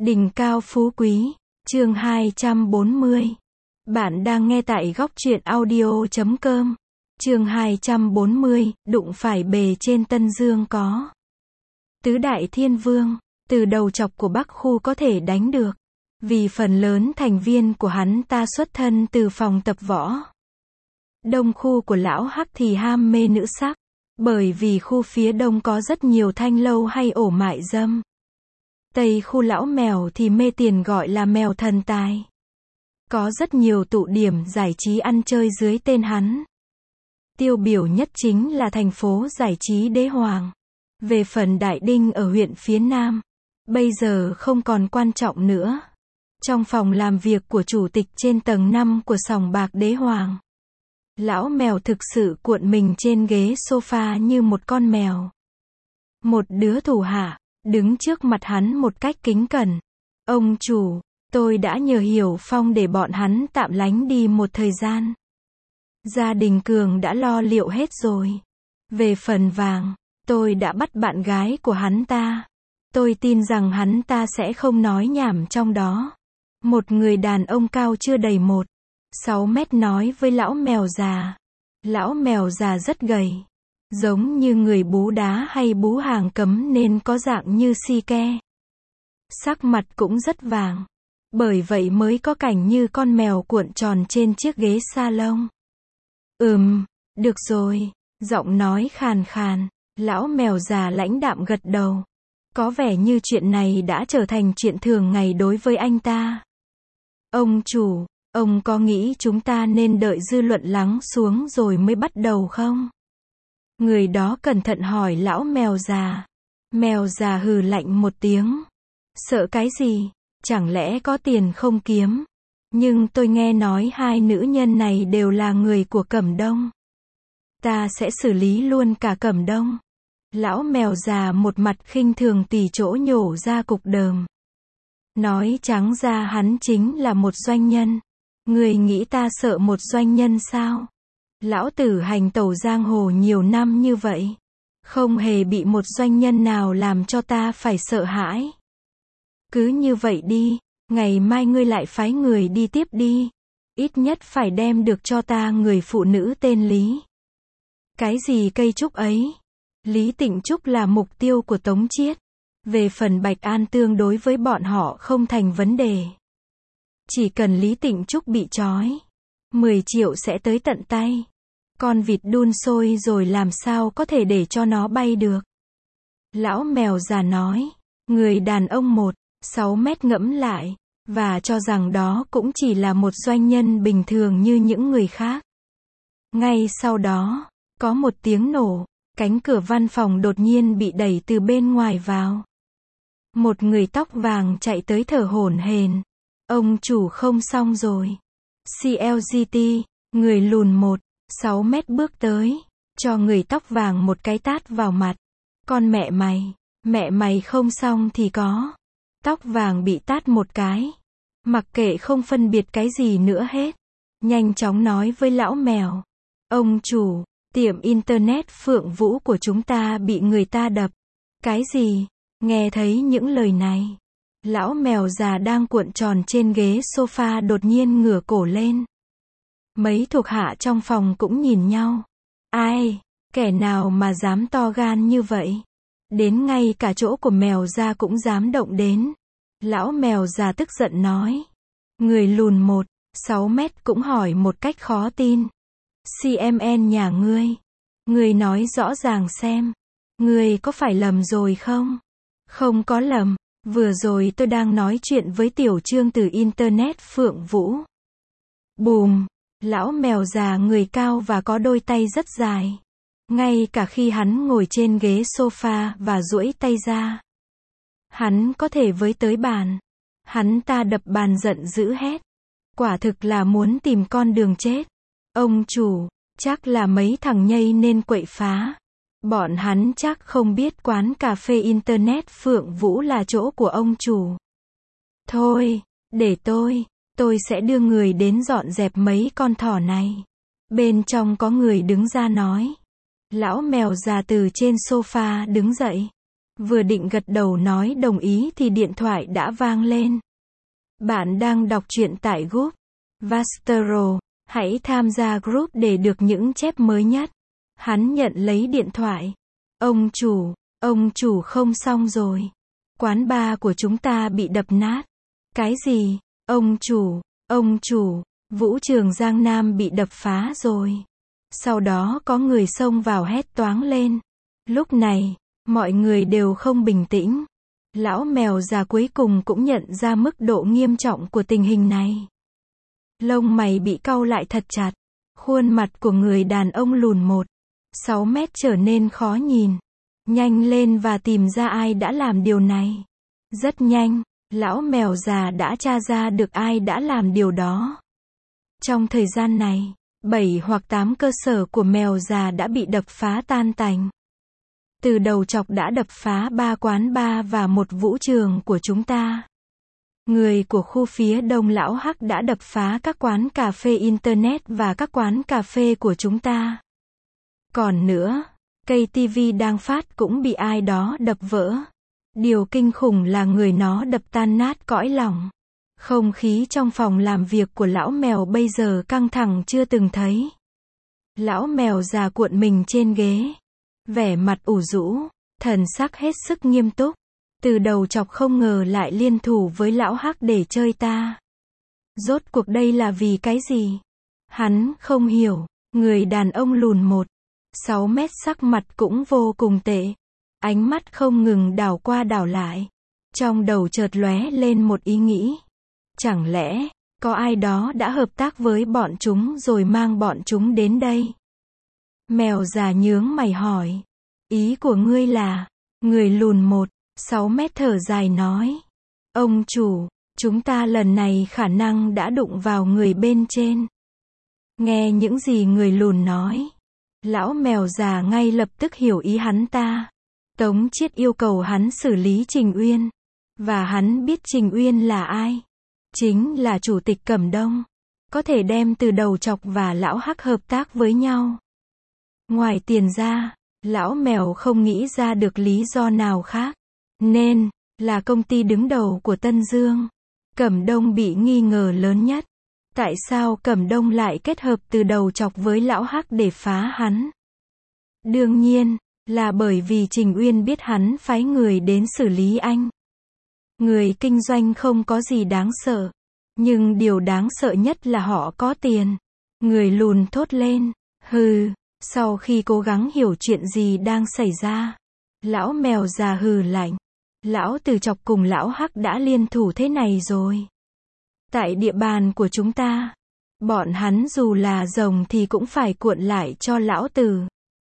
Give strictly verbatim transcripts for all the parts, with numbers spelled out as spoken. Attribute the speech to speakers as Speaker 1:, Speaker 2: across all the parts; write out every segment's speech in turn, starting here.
Speaker 1: Đỉnh cao phú quý, chương hai trăm bốn mươi. Bạn đang nghe tại góc truyện audio chấm com. Chương hai trăm bốn mươi, đụng phải bề trên Tân Dương có. Tứ đại thiên vương, từ đầu chọc của Bắc khu có thể đánh được. Vì phần lớn thành viên của hắn ta xuất thân từ phòng tập võ. Đông khu của lão Hắc thì ham mê nữ sắc. Bởi vì khu phía đông có rất nhiều thanh lâu hay ổ mại dâm. Tây khu lão mèo thì mê tiền gọi là mèo thần tài. Có rất nhiều tụ điểm giải trí ăn chơi dưới tên hắn. Tiêu biểu nhất chính là thành phố giải trí Đế Hoàng. Về phần Đại Đinh ở huyện phía Nam, bây giờ không còn quan trọng nữa. Trong phòng làm việc của chủ tịch trên tầng năm của sòng bạc Đế Hoàng, lão mèo thực sự cuộn mình trên ghế sofa như một con mèo. Một đứa thủ hạ đứng trước mặt hắn một cách kính cẩn. Ông chủ, tôi đã nhờ Hiểu Phong để bọn hắn tạm lánh đi một thời gian. Gia đình Cường đã lo liệu hết rồi. Về phần vàng, tôi đã bắt bạn gái của hắn ta. Tôi tin rằng hắn ta sẽ không nói nhảm trong đó. Một người đàn ông cao chưa đầy một sáu mét nói với lão mèo già. Lão mèo già rất gầy, giống như người bú đá hay bú hàng cấm nên có dạng như si ke. Sắc mặt cũng rất vàng. Bởi vậy mới có cảnh như con mèo cuộn tròn trên chiếc ghế salon. Ừm, được rồi. Giọng nói khàn khàn. Lão mèo già lãnh đạm gật đầu. Có vẻ như chuyện này đã trở thành chuyện thường ngày đối với anh ta. Ông chủ, ông có nghĩ chúng ta nên đợi dư luận lắng xuống rồi mới bắt đầu không? Người đó cẩn thận hỏi lão mèo già. Mèo già hừ lạnh một tiếng. Sợ cái gì? Chẳng lẽ có tiền không kiếm? Nhưng tôi nghe nói hai nữ nhân này đều là người của Cẩm Đông. Ta sẽ xử lý luôn cả Cẩm Đông. Lão mèo già một mặt khinh thường tỉ chỗ nhổ ra cục đờm. Nói trắng ra hắn chính là một doanh nhân. Người nghĩ ta sợ một doanh nhân sao? Lão tử hành tẩu giang hồ nhiều năm như vậy. Không hề bị một doanh nhân nào làm cho ta phải sợ hãi. Cứ như vậy đi, ngày mai ngươi lại phái người đi tiếp đi. Ít nhất phải đem được cho ta người phụ nữ tên Lý. Cái gì cây trúc ấy? Lý Tịnh Trúc là mục tiêu của Tống Chiết. Về phần Bạch An tương đối với bọn họ không thành vấn đề. Chỉ cần Lý Tịnh Trúc bị trói, mười triệu sẽ tới tận tay. Con vịt đun sôi rồi làm sao có thể để cho nó bay được? Lão mèo già nói. Người đàn ông một sáu mét ngẫm lại, và cho rằng đó cũng chỉ là một doanh nhân bình thường như những người khác. Ngay sau đó, có một tiếng nổ, cánh cửa văn phòng đột nhiên bị đẩy từ bên ngoài vào. Một người tóc vàng chạy tới thở hổn hển. Ông chủ không xong rồi. xê lờ giê tê, người lùn một sáu mét bước tới, cho người tóc vàng một cái tát vào mặt. Con mẹ mày, mẹ mày không xong thì có. Tóc vàng bị tát một cái. Mặc kệ không phân biệt cái gì nữa hết. Nhanh chóng nói với lão mèo. Ông chủ, tiệm internet Phượng Vũ của chúng ta bị người ta đập. Cái gì? Nghe thấy những lời này. Lão mèo già đang cuộn tròn trên ghế sofa đột nhiên ngửa cổ lên. Mấy thuộc hạ trong phòng cũng nhìn nhau. Ai? Kẻ nào mà dám to gan như vậy? Đến ngay cả chỗ của mèo già cũng dám động đến. Lão mèo già tức giận nói. Người lùn một sáu mét cũng hỏi một cách khó tin. xê em en nhà ngươi. Ngươi nói rõ ràng xem. Ngươi có phải lầm rồi không? Không có lầm. Vừa rồi tôi đang nói chuyện với Tiểu Trương từ Internet Phượng Vũ. Bùm. Lão mèo già người cao và có đôi tay rất dài. Ngay cả khi hắn ngồi trên ghế sofa và duỗi tay ra, hắn có thể với tới bàn. Hắn ta đập bàn giận dữ hét. Quả thực là muốn tìm con đường chết. Ông chủ, chắc là mấy thằng nhây nên quậy phá. Bọn hắn chắc không biết quán cà phê Internet Phượng Vũ là chỗ của ông chủ. Thôi, để tôi, tôi sẽ đưa người đến dọn dẹp mấy con thỏ này. Bên trong có người đứng ra nói. Lão mèo già từ trên sofa đứng dậy. Vừa định gật đầu nói đồng ý thì điện thoại đã vang lên. Bạn đang đọc truyện tại group Vastro. Hãy tham gia group để được những chép mới nhất. Hắn nhận lấy điện thoại. Ông chủ, ông chủ không xong rồi. Quán bar của chúng ta bị đập nát. Cái gì? Ông chủ, ông chủ, vũ trường Giang Nam bị đập phá rồi. Sau đó có người xông vào hét toáng lên. Lúc này, mọi người đều không bình tĩnh. Lão mèo già cuối cùng cũng nhận ra mức độ nghiêm trọng của tình hình này. Lông mày bị cau lại thật chặt. Khuôn mặt của người đàn ông lùn một sáu mét trở nên khó nhìn. Nhanh lên và tìm ra ai đã làm điều này. Rất nhanh, lão mèo già đã tra ra được ai đã làm điều đó. Trong thời gian này, bảy hoặc tám cơ sở của mèo già đã bị đập phá tan tành. Từ đầu chọc đã đập phá ba quán bar và một vũ trường của chúng ta. Người của khu phía đông lão Hắc đã đập phá các quán cà phê internet và các quán cà phê của chúng ta. Còn nữa, cây tivi đang phát cũng bị ai đó đập vỡ. Điều kinh khủng là người nó đập tan nát cõi lòng. Không khí trong phòng làm việc của lão mèo bây giờ căng thẳng chưa từng thấy. Lão mèo già cuộn mình trên ghế. Vẻ mặt ủ rũ, thần sắc hết sức nghiêm túc. Từ đầu chọc không ngờ lại liên thủ với lão Hắc để chơi ta. Rốt cuộc đây là vì cái gì? Hắn không hiểu. Người đàn ông lùn một sáu mét sắc mặt cũng vô cùng tệ. Ánh mắt không ngừng đảo qua đảo lại. Trong đầu chợt lóe lên một ý nghĩ. Chẳng lẽ, có ai đó đã hợp tác với bọn chúng rồi mang bọn chúng đến đây? Mèo già nhướng mày hỏi. Ý của ngươi là, người lùn một sáu mét thở dài nói. Ông chủ, chúng ta lần này khả năng đã đụng vào người bên trên. Nghe những gì người lùn nói. Lão mèo già ngay lập tức hiểu ý hắn ta. Tống Chiết yêu cầu hắn xử lý Trình Uyên. Và hắn biết Trình Uyên là ai. Chính là chủ tịch Cẩm Đông. Có thể đem từ đầu chọc và lão Hắc hợp tác với nhau. Ngoài tiền ra, lão mèo không nghĩ ra được lý do nào khác. Nên, là công ty đứng đầu của Tân Dương. Cẩm Đông bị nghi ngờ lớn nhất. Tại sao Cẩm Đông lại kết hợp từ đầu chọc với lão Hắc để phá hắn? Đương nhiên, là bởi vì Trình Uyên biết hắn phái người đến xử lý anh. Người kinh doanh không có gì đáng sợ. Nhưng điều đáng sợ nhất là họ có tiền. Người lùn thốt lên. Hừ, sau khi cố gắng hiểu chuyện gì đang xảy ra. Lão mèo già hừ lạnh. Lão từ chọc cùng lão Hắc đã liên thủ thế này rồi. Tại địa bàn của chúng ta, bọn hắn dù là rồng thì cũng phải cuộn lại cho lão tử.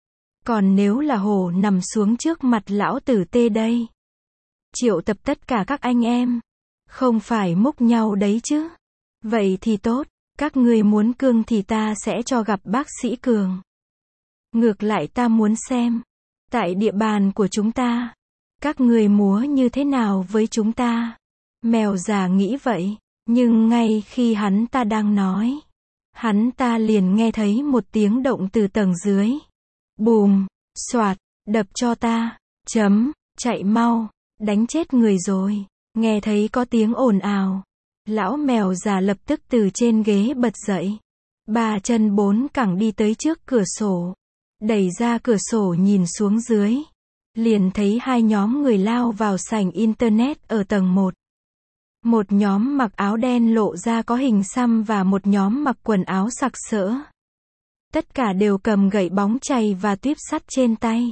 Speaker 1: Còn nếu là hổ nằm xuống trước mặt lão tử tê đây. Triệu tập tất cả các anh em. Không phải múc nhau đấy chứ. Vậy thì tốt, các người muốn cương thì ta sẽ cho gặp bác sĩ Cường. Ngược lại ta muốn xem. Tại địa bàn của chúng ta, các người múa như thế nào với chúng ta. Mèo già nghĩ vậy. Nhưng ngay khi hắn ta đang nói, hắn ta liền nghe thấy một tiếng động từ tầng dưới. Bùm, xoạt, đập cho ta, chấm, chạy mau, đánh chết người rồi. Nghe thấy có tiếng ồn ào. Lão mèo già lập tức từ trên ghế bật dậy. Ba chân bốn cẳng đi tới trước cửa sổ. Đẩy ra cửa sổ nhìn xuống dưới. Liền thấy hai nhóm người lao vào sảnh internet ở tầng một. Một nhóm mặc áo đen lộ ra có hình xăm và một nhóm mặc quần áo sặc sỡ. Tất cả đều cầm gậy bóng chày và tuyếp sắt trên tay.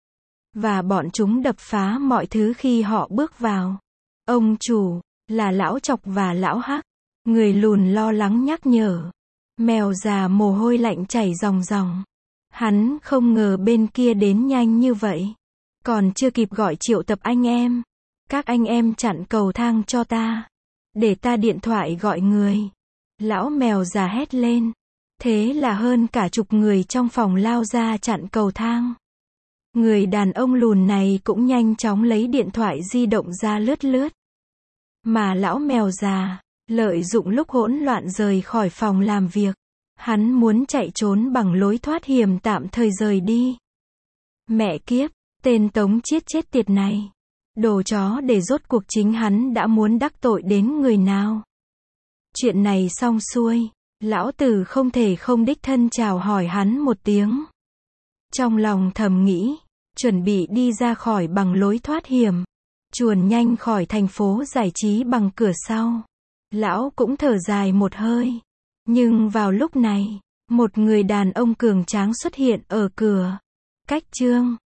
Speaker 1: Và bọn chúng đập phá mọi thứ khi họ bước vào. Ông chủ, là lão chọc và lão Hắc. Người lùn lo lắng nhắc nhở. Mèo già mồ hôi lạnh chảy ròng ròng. Hắn không ngờ bên kia đến nhanh như vậy. Còn chưa kịp gọi triệu tập anh em. Các anh em chặn cầu thang cho ta. Để ta điện thoại gọi người. Lão mèo già hét lên. Thế là hơn cả chục người trong phòng lao ra chặn cầu thang. Người đàn ông lùn này cũng nhanh chóng lấy điện thoại di động ra lướt lướt. Mà lão mèo già, lợi dụng lúc hỗn loạn rời khỏi phòng làm việc. Hắn muốn chạy trốn bằng lối thoát hiểm tạm thời rời đi. Mẹ kiếp, Tên Tống Chiết chết tiệt này. Đồ chó, để rốt cuộc chính hắn đã muốn đắc tội đến người nào. Chuyện này xong xuôi, lão tử không thể không đích thân chào hỏi hắn một tiếng. Trong lòng thầm nghĩ, chuẩn bị đi ra khỏi bằng lối thoát hiểm, chuồn nhanh khỏi thành phố giải trí bằng cửa sau. Lão cũng thở dài một hơi. Nhưng vào lúc này, một người đàn ông cường tráng xuất hiện ở cửa. Cách Trương